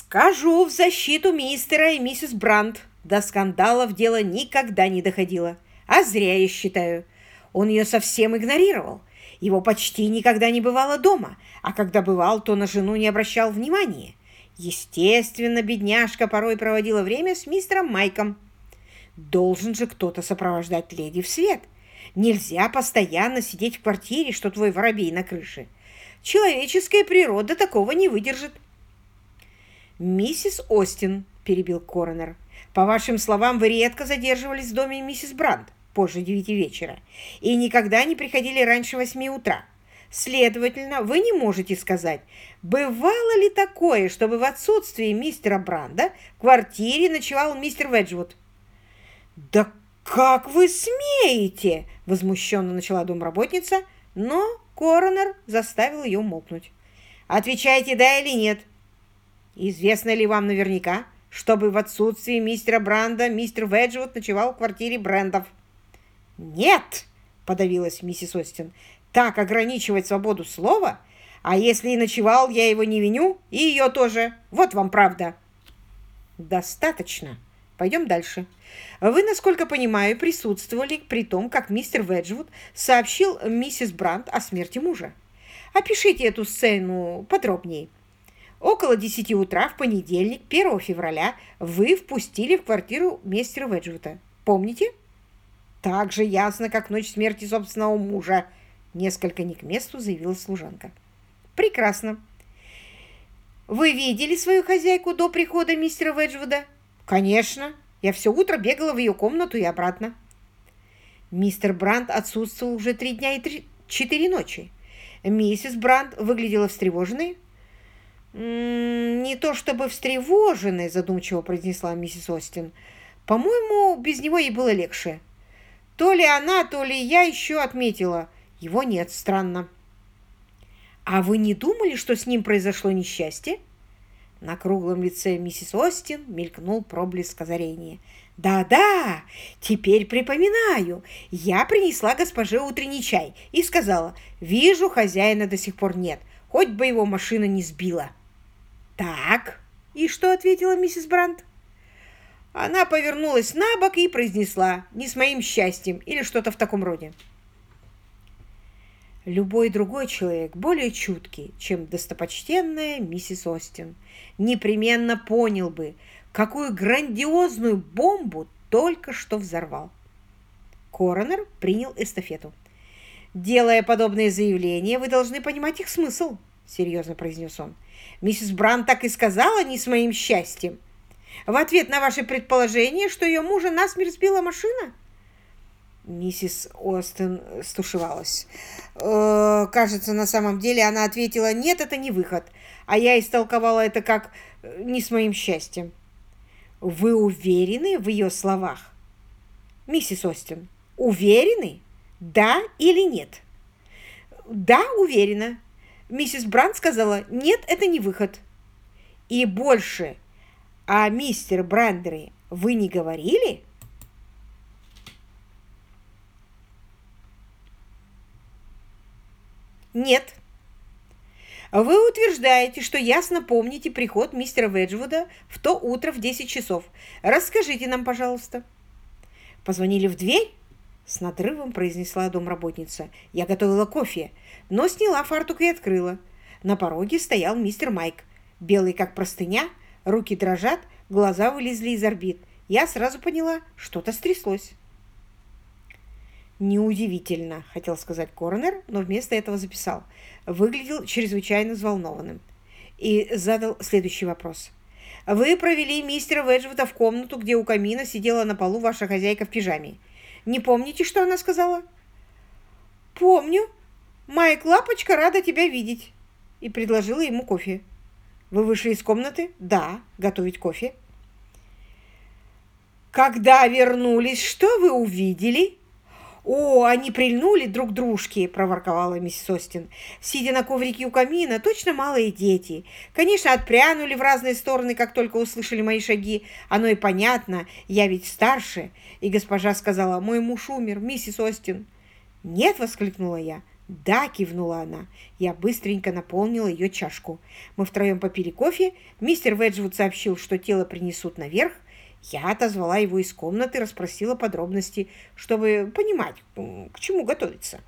Скажу в защиту мистера и миссис Брандт. До скандалов дело никогда не доходило. А зря, я считаю. Он ее совсем игнорировал. Его почти никогда не бывало дома, а когда бывал, то на жену не обращал внимания. Естественно, бедняжка порой проводила время с мистером Майком. Должен же кто-то сопровождать леди в свет. Нельзя постоянно сидеть в квартире, что твой воробей на крыше. Человеческая природа такого не выдержит. «Миссис Остин», — перебил коронер, — «по вашим словам, вы редко задерживались в доме миссис Брандт позже 9 вечера и никогда не приходили раньше 8 утра. Следовательно, вы не можете сказать, бывало ли такое, чтобы в отсутствие мистера Бранда в квартире ночевал мистер Веджвуд?» «Да как вы смеете?» — возмущенно начала домработница, но коронер заставил ее умолкнуть. «Отвечайте, да или нет. Известно ли вам наверняка, чтобы в отсутствие мистера Бранда мистер Веджвуд ночевал в квартире Брандов?» «Нет!» — подавилась миссис Остин. «Так ограничивать свободу слова? А если и ночевал, я его не виню, и ее тоже. Вот вам правда». «Достаточно. Пойдем дальше. Вы, насколько понимаю, присутствовали при том, как мистер Веджвуд сообщил миссис Брандт о смерти мужа. Опишите эту сцену подробнее. Около 10 утра в понедельник, 1 февраля, вы впустили в квартиру мистера Веджвуда. Помните?» «Так же ясно, как ночь смерти собственного мужа», — несколько не к месту заявила служанка. «Прекрасно. Вы видели свою хозяйку до прихода мистера Веджвуда?» «Конечно. Я все утро бегала в ее комнату и обратно». «Мистер Брандт отсутствовал уже 3 дня и 4 ночи. Миссис Брандт выглядела встревоженной». «Не то чтобы встревоженной», — задумчиво произнесла миссис Остин. «По-моему, без него ей было легче. То ли она, то ли я еще отметила. Его нет, странно». «А вы не думали, что с ним произошло несчастье?» На круглом лице миссис Остин мелькнул проблеск озарения. «Да-да, теперь припоминаю. Я принесла госпоже утренний чай и сказала, вижу, хозяина до сих пор нет, хоть бы его машина не сбила». «Так, и что ответила миссис Брандт?» Она повернулась на бок и произнесла «не с моим счастьем» или что-то в таком роде. Любой другой человек, более чуткий, чем достопочтенная миссис Остин, непременно понял бы, какую грандиозную бомбу только что взорвал. Коронер принял эстафету. «Делая подобные заявления, вы должны понимать их смысл», — серьезно произнес он. «Миссис Брандт так и сказала «не с моим счастьем». В ответ на ваше предположение, что ее мужа насмерть сбила машина?» Миссис Остин стушевалась. Кажется, на самом деле она ответила «нет, это не выход», а я истолковала это как «не с моим счастьем». «Вы уверены в ее словах?» «Миссис Остин, уверены? Да или нет?» «Да, уверена». Миссис Брандт сказала «нет, это не выход». «И больше о мистере Брандере вы не говорили?» «Нет». «Вы утверждаете, что ясно помните приход мистера Веджвуда в то утро в 10 часов. Расскажите нам, пожалуйста». «Позвонили в дверь?» — с надрывом произнесла домработница. «Я готовила кофе, но сняла фартук и открыла. На пороге стоял мистер Майк, белый как простыня, руки дрожат, глаза вылезли из орбит. Я сразу поняла, что-то стряслось». «Неудивительно», — хотел сказать коронер, но вместо этого записал. Выглядел чрезвычайно взволнованным. И задал следующий вопрос. «Вы провели мистера Веджвуда в комнату, где у камина сидела на полу ваша хозяйка в пижаме. Не помните, что она сказала?» «Помню. Майк, лапочка, рада тебя видеть». И предложила ему кофе. «Вы вышли из комнаты?» «Да, готовить кофе». «Когда вернулись, что вы увидели?» «О, они прильнули друг к дружке», — проворковала миссис Остин. «Сидя на коврике у камина, точно малые дети. Конечно, отпрянули в разные стороны, как только услышали мои шаги. Оно и понятно, я ведь старше». И госпожа сказала: «Мой муж умер, миссис Остин». «Нет», — воскликнула я, — «Да», — кивнула она. Я быстренько наполнила ее чашку. Мы втроем попили кофе. Мистер Веджвуд сообщил, что тело принесут наверх. Я отозвала его из комнаты, расспросила подробности, чтобы понимать, к чему готовиться.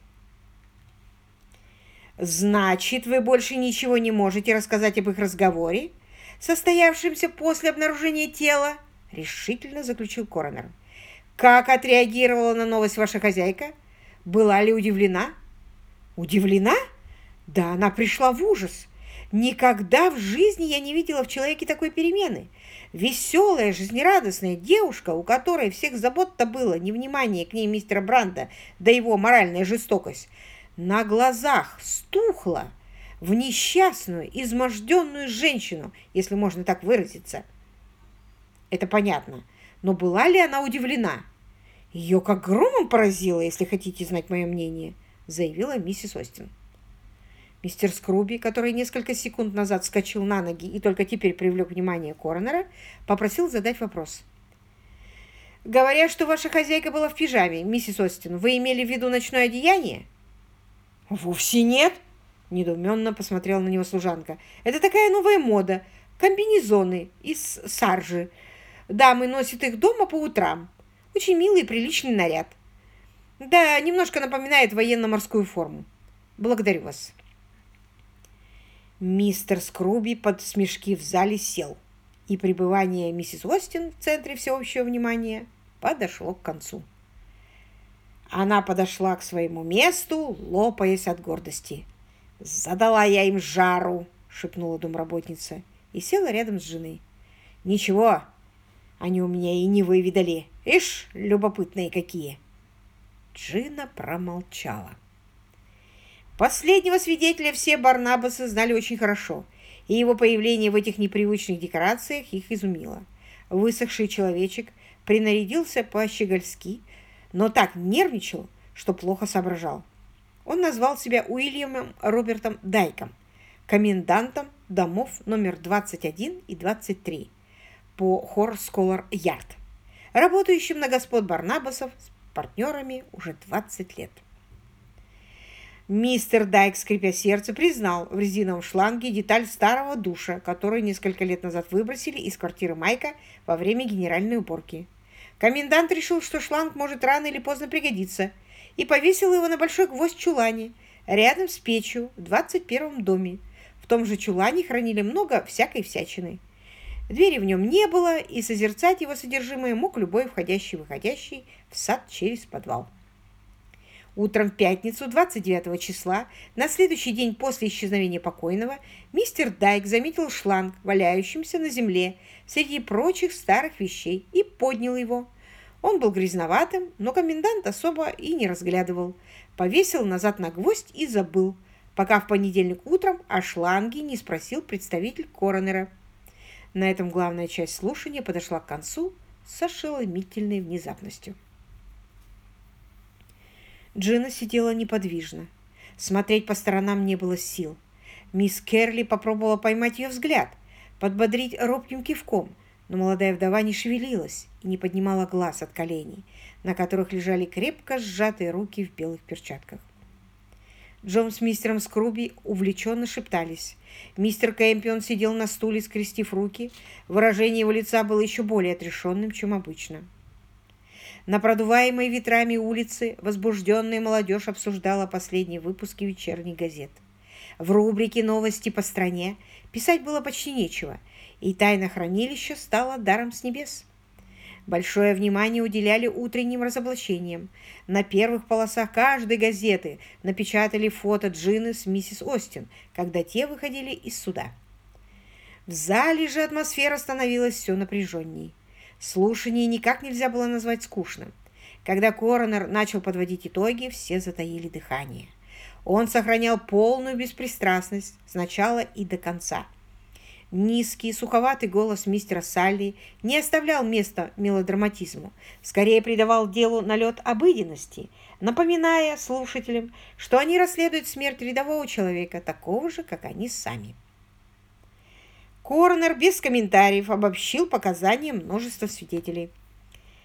«Значит, вы больше ничего не можете рассказать об их разговоре, состоявшемся после обнаружения тела?» — решительно заключил коронер. «Как отреагировала на новость ваша хозяйка? Была ли удивлена?» «Удивлена? Да, она пришла в ужас. Никогда в жизни я не видела в человеке такой перемены. Веселая, жизнерадостная девушка, у которой всех забот-то было невнимание к ней мистера Бранда, да его моральная жестокость, на глазах стухла в несчастную, изможденную женщину, если можно так выразиться. Это понятно. Но была ли она удивлена? Ее как громом поразило, если хотите знать мое мнение, заявила миссис Остин. Мистер Скруби, который несколько секунд назад вскочил на ноги и только теперь привлек внимание коронера, попросил задать вопрос. «Говоря, что ваша хозяйка была в пижаме, миссис Остин, вы имели в виду ночное одеяние?» «Вовсе нет», — недоуменно посмотрела на него служанка. «Это такая новая мода. Комбинезоны из саржи. Дамы носят их дома по утрам. Очень милый и приличный наряд. Да, немножко напоминает военно-морскую форму. Благодарю вас». Мистер Скруби под смешки в зале сел, и пребывание миссис Остин в центре всеобщего внимания подошло к концу. Она подошла к своему месту, лопаясь от гордости. «Задала я им жару!» — шепнула домработница и села рядом с женой. «Ничего, они у меня и не выведали. Ишь, любопытные какие!» Джина промолчала. Последнего свидетеля все Барнабасы знали очень хорошо, и его появление в этих непривычных декорациях их изумило. Высохший человечек принарядился по-щегольски, но так нервничал, что плохо соображал. Он назвал себя Уильямом Робертом Дайком, комендантом домов номер 21 и 23 по Хорсколлар-Ярд, работающим на господ Барнабасов с партнерами уже 20 лет. Мистер Дайк, скрипя сердце, признал в резиновом шланге деталь старого душа, который несколько лет назад выбросили из квартиры Майка во время генеральной уборки. Комендант решил, что шланг может рано или поздно пригодиться, и повесил его на большой гвоздь в чулане, рядом с печью в 21-м доме. В том же чулане хранили много всякой всячины. Двери в нем не было, и созерцать его содержимое мог любой входящий и выходящий в сад через подвал. Утром в пятницу, 29 числа, на следующий день после исчезновения покойного, мистер Дайк заметил шланг, валяющимся на земле среди прочих старых вещей, и поднял его. Он был грязноватым, но комендант особо и не разглядывал. Повесил назад на гвоздь и забыл, пока в понедельник утром о шланге не спросил представитель коронера. На этом главная часть слушания подошла к концу с ошеломительной внезапностью. Джина сидела неподвижно. Смотреть по сторонам не было сил. Мисс Керли попробовала поймать ее взгляд, подбодрить робким кивком, но молодая вдова не шевелилась и не поднимала глаз от коленей, на которых лежали крепко сжатые руки в белых перчатках. Джон с мистером Скруби увлеченно шептались. Мистер Кэмпион сидел на стуле, скрестив руки. Выражение его лица было еще более отрешенным, чем обычно. На продуваемой ветрами улице возбужденная молодежь обсуждала последние выпуски вечерних газет. В рубрике «Новости по стране» писать было почти нечего, и тайна хранилища стала даром с небес. Большое внимание уделяли утренним разоблачениям. На первых полосах каждой газеты напечатали фото Джины с миссис Остин, когда те выходили из суда. В зале же атмосфера становилась все напряженней. Слушание никак нельзя было назвать скучным. Когда коронер начал подводить итоги, все затаили дыхание. Он сохранял полную беспристрастность с начала и до конца. Низкий, суховатый голос мистера Салли не оставлял места мелодраматизму, скорее придавал делу налет обыденности, напоминая слушателям, что они расследуют смерть рядового человека, такого же, как они сами. Коронер без комментариев обобщил показания множества свидетелей.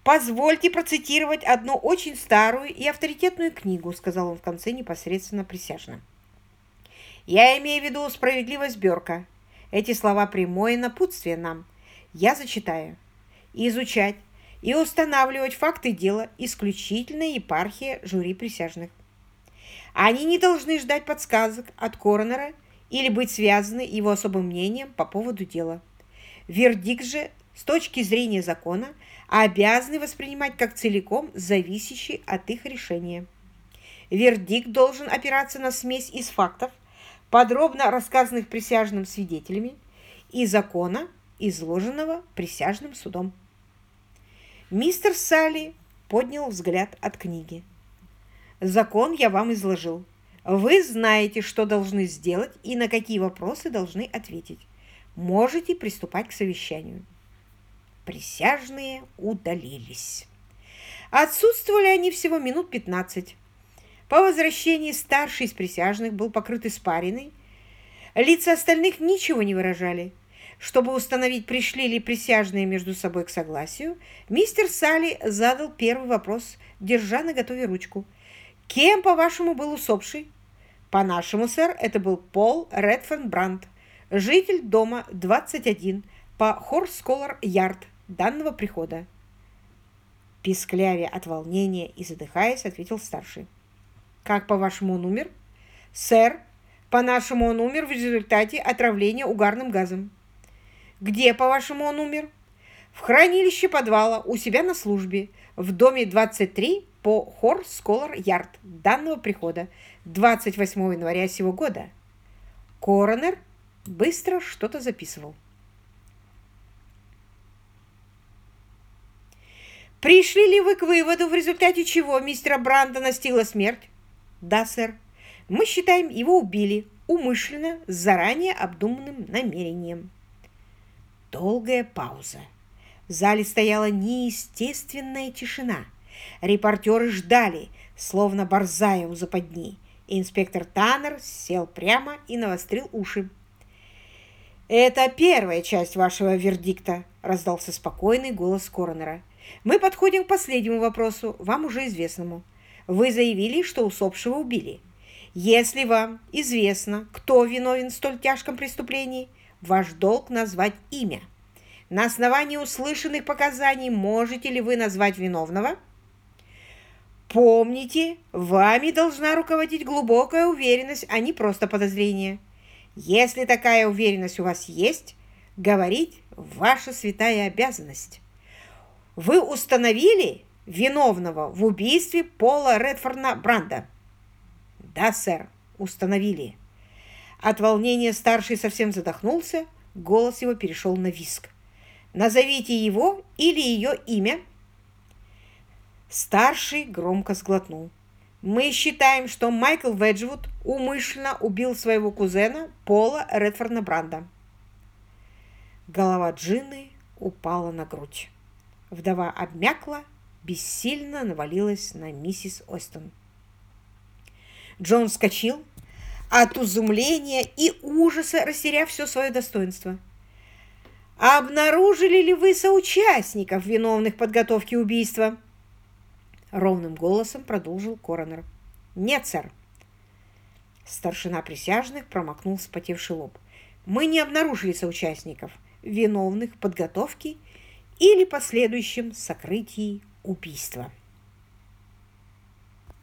«Позвольте процитировать одну очень старую и авторитетную книгу», сказал он в конце непосредственно присяжным. «Я имею в виду «Справедливость Бёрка». Эти слова прямое напутствие нам. Я зачитаю. Изучать и устанавливать факты дела исключительно епархия жюри присяжных. Они не должны ждать подсказок от коронера или быть связаны его особым мнением по поводу дела. Вердикт же, с точки зрения закона, обязаны воспринимать как целиком зависящий от их решения. Вердикт должен опираться на смесь из фактов, подробно рассказанных присяжным свидетелями, и закона, изложенного присяжным судом». Мистер Салли поднял взгляд от книги. «Закон я вам изложил. Вы знаете, что должны сделать и на какие вопросы должны ответить. Можете приступать к совещанию». Присяжные удалились. Отсутствовали они всего минут 15. По возвращении старший из присяжных был покрыт испариной. Лица остальных ничего не выражали. Чтобы установить, пришли ли присяжные между собой к согласию, мистер Салли задал первый вопрос, держа наготове ручку. «Кем, по-вашему, был усопший?» «По-нашему, сэр, это был Пол Редферн Брандт, житель дома 21 по Хорс-Сколар-Ярд данного прихода». Писклявя от волнения и задыхаясь, ответил старший. «Как, по-вашему, он умер?» «Сэр, по-нашему, он умер в результате отравления угарным газом». «Где, по-вашему, он умер?» «В хранилище подвала, у себя на службе, в доме 23 по Хорс-Сколар-Ярд данного прихода, 28 января сего года». Коронер быстро что-то записывал. «Пришли ли вы к выводу, в результате чего мистера Брандта настигла смерть?» «Да, сэр. Мы считаем, его убили умышленно, с заранее обдуманным намерением». Долгая пауза. В зале стояла неестественная тишина. Репортеры ждали, словно борзая у западни. Инспектор Таннер сел прямо и навострил уши. «Это первая часть вашего вердикта», — раздался спокойный голос коронера. «Мы подходим к последнему вопросу, вам уже известному. Вы заявили, что усопшего убили. Если вам известно, кто виновен в столь тяжком преступлении, ваш долг назвать имя. На основании услышанных показаний можете ли вы назвать виновного? Помните, вами должна руководить глубокая уверенность, а не просто подозрение. Если такая уверенность у вас есть, говорить – ваша святая обязанность. Вы установили виновного в убийстве Пола Редферна Брандта?» «Да, сэр, установили». От волнения старший совсем задохнулся, голос его перешел на визг. «Назовите его или ее имя». Старший громко сглотнул. «Мы считаем, что Майкл Веджвуд умышленно убил своего кузена Пола Редферна Брандта». Голова Джинны упала на грудь. Вдова обмякла, бессильно навалилась на миссис Остин. Джон вскочил, от изумления и ужаса растеряв все свое достоинство. «Обнаружили ли вы соучастников, виновных в подготовке убийства?» Ровным голосом продолжил коронер. «Нет, сэр». Старшина присяжных промокнул вспотевший лоб. «Мы не обнаружили соучастников, виновных в подготовке или последующем сокрытии убийства».